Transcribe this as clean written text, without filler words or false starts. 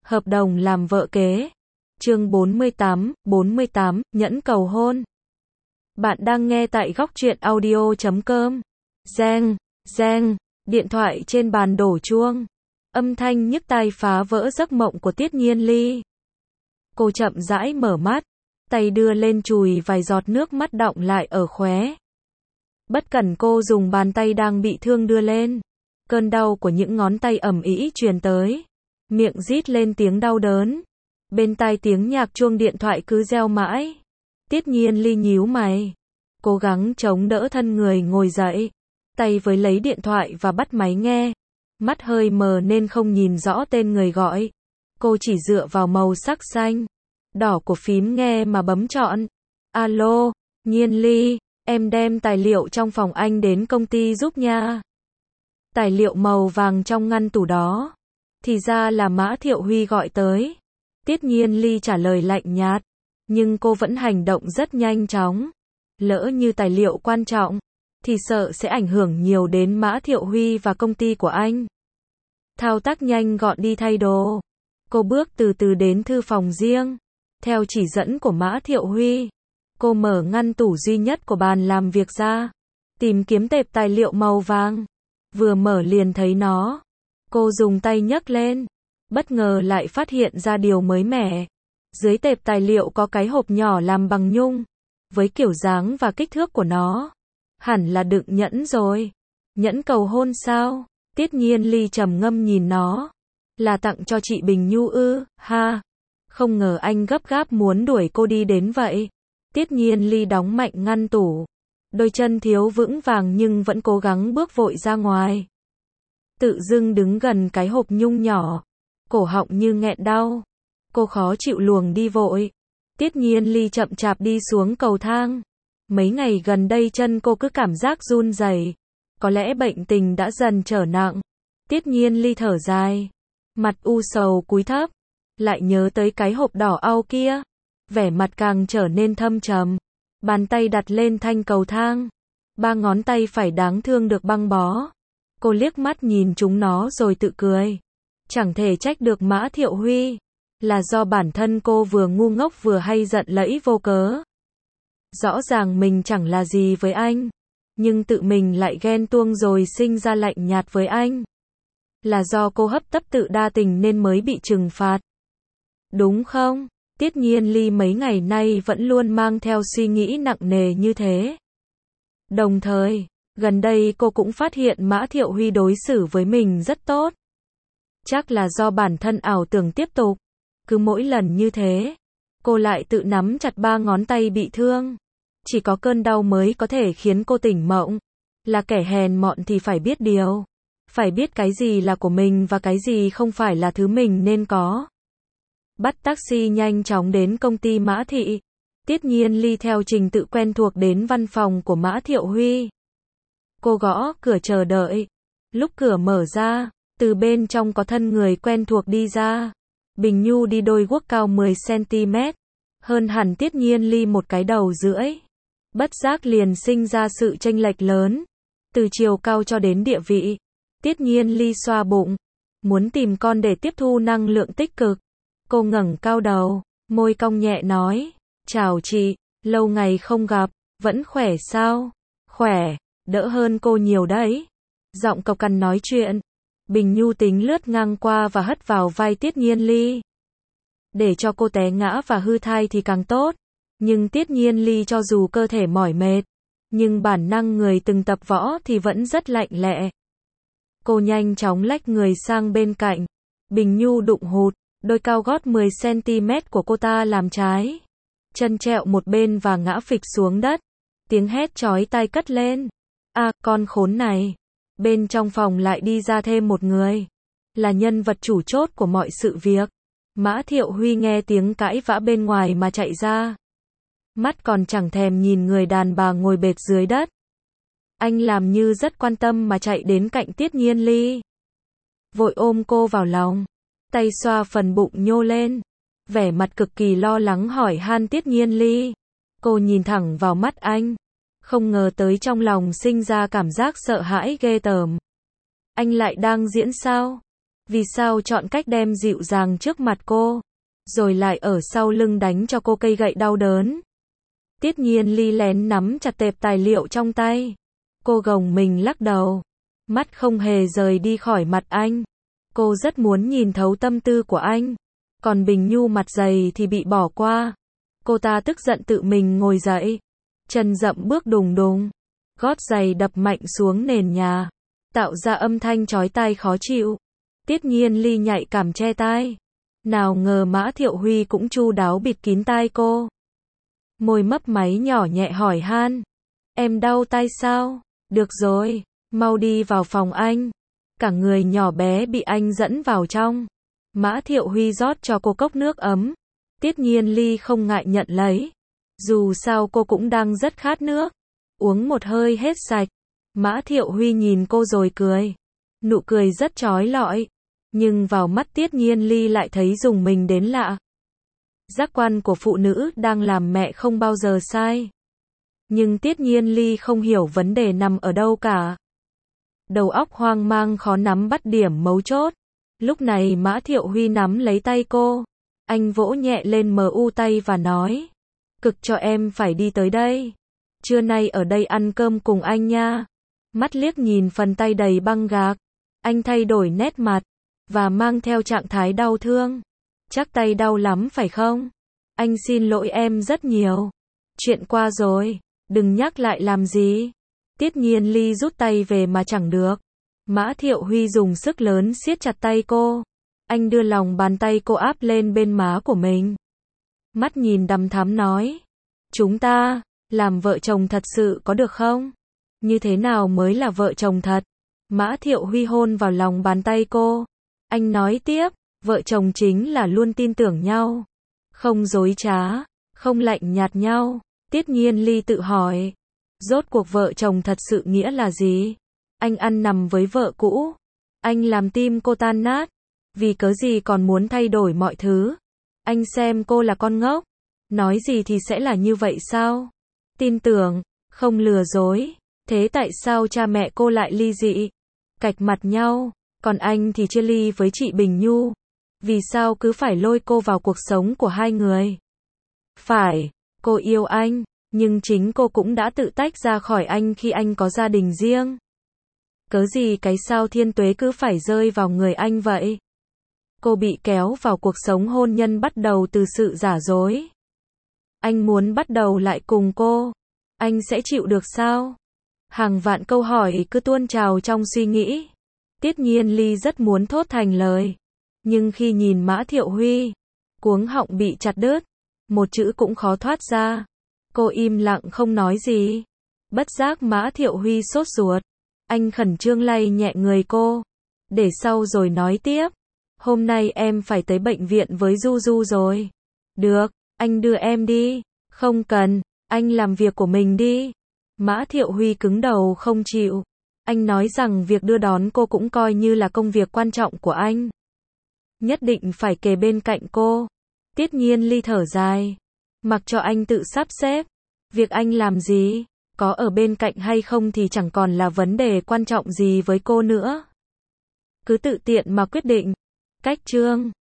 Hợp đồng làm vợ kế. Chương 48, nhẫn cầu hôn. Bạn đang nghe tại góc truyện audio.com. Reng, reng, điện thoại trên bàn đổ chuông. Âm thanh nhức tai phá vỡ giấc mộng của Tiết Nhiên Ly. Cô chậm rãi mở mắt, tay đưa lên chùi vài giọt nước mắt đọng lại ở khóe. Bất cẩn cô dùng bàn tay đang bị thương đưa lên. Cơn đau của những ngón tay ầm ĩ truyền tới. Miệng rít lên tiếng đau đớn. Bên tai tiếng nhạc chuông điện thoại cứ reo mãi. Tiết Nhiên Ly nhíu mày. Cố gắng chống đỡ thân người ngồi dậy. Tay với lấy điện thoại và bắt máy nghe. Mắt hơi mờ nên không nhìn rõ tên người gọi. Cô chỉ dựa vào màu sắc xanh, đỏ của phím nghe mà bấm chọn. Alo, Nhiên Ly, em đem tài liệu trong phòng anh đến công ty giúp nha. Tài liệu màu vàng trong ngăn tủ đó. Thì ra là Mã Thiệu Huy gọi tới. Tiết Nhiên Ly trả lời lạnh nhạt. Nhưng cô vẫn hành động rất nhanh chóng. Lỡ như tài liệu quan trọng, thì sợ sẽ ảnh hưởng nhiều đến Mã Thiệu Huy và công ty của anh. Thao tác nhanh gọn đi thay đồ. Cô bước từ từ đến thư phòng riêng. Theo chỉ dẫn của Mã Thiệu Huy, cô mở ngăn tủ duy nhất của bàn làm việc ra. Tìm kiếm tệp tài liệu màu vàng. Vừa mở liền thấy nó. Cô dùng tay nhấc lên. Bất ngờ lại phát hiện ra điều mới mẻ. Dưới tệp tài liệu có cái hộp nhỏ làm bằng nhung. Với kiểu dáng và kích thước của nó, hẳn là đựng nhẫn rồi. Nhẫn cầu hôn sao? Tiết Nhiên Ly trầm ngâm nhìn nó. Là tặng cho chị Bình Nhu ư? Ha. Không ngờ anh gấp gáp muốn đuổi cô đi đến vậy. Tiết Nhiên Ly đóng mạnh ngăn tủ. Đôi chân thiếu vững vàng nhưng vẫn cố gắng bước vội ra ngoài. Tự dưng đứng gần cái hộp nhung nhỏ. Cổ họng như nghẹn đau. Cô khó chịu luồng đi vội. Tiết Nhiên Ly chậm chạp đi xuống cầu thang. Mấy ngày gần đây chân cô cứ cảm giác run rẩy. Có lẽ bệnh tình đã dần trở nặng. Tiết Nhiên Ly thở dài. Mặt u sầu cúi thấp. Lại nhớ tới cái hộp đỏ au kia. Vẻ mặt càng trở nên thâm trầm. Bàn tay đặt lên thanh cầu thang. Ba ngón tay phải đáng thương được băng bó. Cô liếc mắt nhìn chúng nó rồi tự cười. Chẳng thể trách được Mã Thiệu Huy. Là do bản thân cô vừa ngu ngốc vừa hay giận lẫy vô cớ. Rõ ràng mình chẳng là gì với anh. Nhưng tự mình lại ghen tuông rồi sinh ra lạnh nhạt với anh. Là do cô hấp tấp tự đa tình nên mới bị trừng phạt. Đúng không? Tiết Nhiên Ly mấy ngày nay vẫn luôn mang theo suy nghĩ nặng nề như thế. Đồng thời, gần đây cô cũng phát hiện Mã Thiệu Huy đối xử với mình rất tốt. Chắc là do bản thân ảo tưởng tiếp tục. Cứ mỗi lần như thế, cô lại tự nắm chặt ba ngón tay bị thương. Chỉ có cơn đau mới có thể khiến cô tỉnh mộng. Là kẻ hèn mọn thì phải biết điều. Phải biết cái gì là của mình và cái gì không phải là thứ mình nên có. Bắt taxi nhanh chóng đến công ty Mã Thị. Tiết Nhiên Ly theo trình tự quen thuộc đến văn phòng của Mã Thiệu Huy. Cô gõ cửa chờ đợi. Lúc cửa mở ra, từ bên trong có thân người quen thuộc đi ra. Bình Nhu đi đôi guốc cao 10cm. Hơn hẳn Tiết Nhiên Ly một cái đầu rưỡi. Bất giác liền sinh ra sự chênh lệch lớn. Từ chiều cao cho đến địa vị. Tiết Nhiên Ly xoa bụng. Muốn tìm con để tiếp thu năng lượng tích cực. Cô ngẩng cao đầu, môi cong nhẹ nói. Chào chị, lâu ngày không gặp, vẫn khỏe sao? Khỏe, đỡ hơn cô nhiều đấy. Giọng cộc cằn nói chuyện. Bình Nhu tính lướt ngang qua và hất vào vai Tiết Nhiên Ly. Để cho cô té ngã và hư thai thì càng tốt. Nhưng Tiết Nhiên Ly cho dù cơ thể mỏi mệt, nhưng bản năng người từng tập võ thì vẫn rất lạnh lẹ. Cô nhanh chóng lách người sang bên cạnh. Bình Nhu đụng hụt, đôi cao gót 10cm của cô ta làm trái. Chân trẹo một bên và ngã phịch xuống đất. Tiếng hét chói tai cất lên. À, con khốn này. Bên trong phòng lại đi ra thêm một người. Là nhân vật chủ chốt của mọi sự việc. Mã Thiệu Huy nghe tiếng cãi vã bên ngoài mà chạy ra. Mắt còn chẳng thèm nhìn người đàn bà ngồi bệt dưới đất. Anh làm như rất quan tâm mà chạy đến cạnh Tiết Nhiên Ly. Vội ôm cô vào lòng. Tay xoa phần bụng nhô lên. Vẻ mặt cực kỳ lo lắng hỏi han Tiết Nhiên Ly. Cô nhìn thẳng vào mắt anh. Không ngờ tới trong lòng sinh ra cảm giác sợ hãi ghê tởm. Anh lại đang diễn sao? Vì sao chọn cách đem dịu dàng trước mặt cô, rồi lại ở sau lưng đánh cho cô cây gậy đau đớn. Tiết Nhiên Ly lén nắm chặt tệp tài liệu trong tay. Cô gồng mình lắc đầu. Mắt không hề rời đi khỏi mặt anh. Cô rất muốn nhìn thấu tâm tư của anh. Còn Bình Nhu mặt dày thì bị bỏ qua. Cô ta tức giận tự mình ngồi dậy. Chân dậm bước đùng đùng. Gót giày đập mạnh xuống nền nhà. Tạo ra âm thanh chói tai khó chịu. Tiết Nhiên Ly nhạy cảm che tai. Nào ngờ Mã Thiệu Huy cũng chu đáo bịt kín tai cô. Môi mấp máy nhỏ nhẹ hỏi han. Em đau tai sao? Được rồi, mau đi vào phòng anh. Cả người nhỏ bé bị anh dẫn vào trong. Mã Thiệu Huy rót cho cô cốc nước ấm. Tiết Nhiên Ly không ngại nhận lấy. Dù sao cô cũng đang rất khát nước. Uống một hơi hết sạch. Mã Thiệu Huy nhìn cô rồi cười. Nụ cười rất chói lọi. Nhưng vào mắt Tiết Nhiên Ly lại thấy rùng mình đến lạ. Giác quan của phụ nữ đang làm mẹ không bao giờ sai. Nhưng Tiết Nhiên Ly không hiểu vấn đề nằm ở đâu cả. Đầu óc hoang mang khó nắm bắt điểm mấu chốt. Lúc này Mã Thiệu Huy nắm lấy tay cô. Anh vỗ nhẹ lên mu tay và nói. Cực cho em phải đi tới đây. Trưa nay ở đây ăn cơm cùng anh nha. Mắt liếc nhìn phần tay đầy băng gạc. Anh thay đổi nét mặt. Và mang theo trạng thái đau thương. Chắc tay đau lắm phải không? Anh xin lỗi em rất nhiều. Chuyện qua rồi. Đừng nhắc lại làm gì. Tiết Nhiên Ly rút tay về mà chẳng được. Mã Thiệu Huy dùng sức lớn siết chặt tay cô. Anh đưa lòng bàn tay cô áp lên bên má của mình. Mắt nhìn đăm thắm nói. Chúng ta, làm vợ chồng thật sự có được không? Như thế nào mới là vợ chồng thật? Mã Thiệu Huy hôn vào lòng bàn tay cô. Anh nói tiếp, vợ chồng chính là luôn tin tưởng nhau. Không dối trá, không lạnh nhạt nhau. Tiết Nhiên Ly tự hỏi. Rốt cuộc vợ chồng thật sự nghĩa là gì? Anh ăn nằm với vợ cũ. Anh làm tim cô tan nát. Vì cớ gì còn muốn thay đổi mọi thứ? Anh xem cô là con ngốc. Nói gì thì sẽ là như vậy sao? Tin tưởng, không lừa dối. Thế tại sao cha mẹ cô lại ly dị? Cạch mặt nhau. Còn anh thì chia ly với chị Bình Nhu. Vì sao cứ phải lôi cô vào cuộc sống của hai người? Phải, cô yêu anh, nhưng chính cô cũng đã tự tách ra khỏi anh khi anh có gia đình riêng. Cớ gì cái sao thiên tuế cứ phải rơi vào người anh vậy? Cô bị kéo vào cuộc sống hôn nhân bắt đầu từ sự giả dối. Anh muốn bắt đầu lại cùng cô. Anh sẽ chịu được sao? Hàng vạn câu hỏi cứ tuôn trào trong suy nghĩ. Tiết Nhiên Ly rất muốn thốt thành lời. Nhưng khi nhìn Mã Thiệu Huy, cuống họng bị chặt đứt. Một chữ cũng khó thoát ra. Cô im lặng không nói gì. Bất giác Mã Thiệu Huy sốt ruột. Anh khẩn trương lay nhẹ người cô. Để sau rồi nói tiếp. Hôm nay em phải tới bệnh viện với Du Du rồi. Được, anh đưa em đi. Không cần, anh làm việc của mình đi. Mã Thiệu Huy cứng đầu không chịu. Anh nói rằng việc đưa đón cô cũng coi như là công việc quan trọng của anh. Nhất định phải kề bên cạnh cô. Tiết Nhiên Ly thở dài. Mặc cho anh tự sắp xếp. Việc anh làm gì, có ở bên cạnh hay không thì chẳng còn là vấn đề quan trọng gì với cô nữa. Cứ tự tiện mà quyết định. Cách chương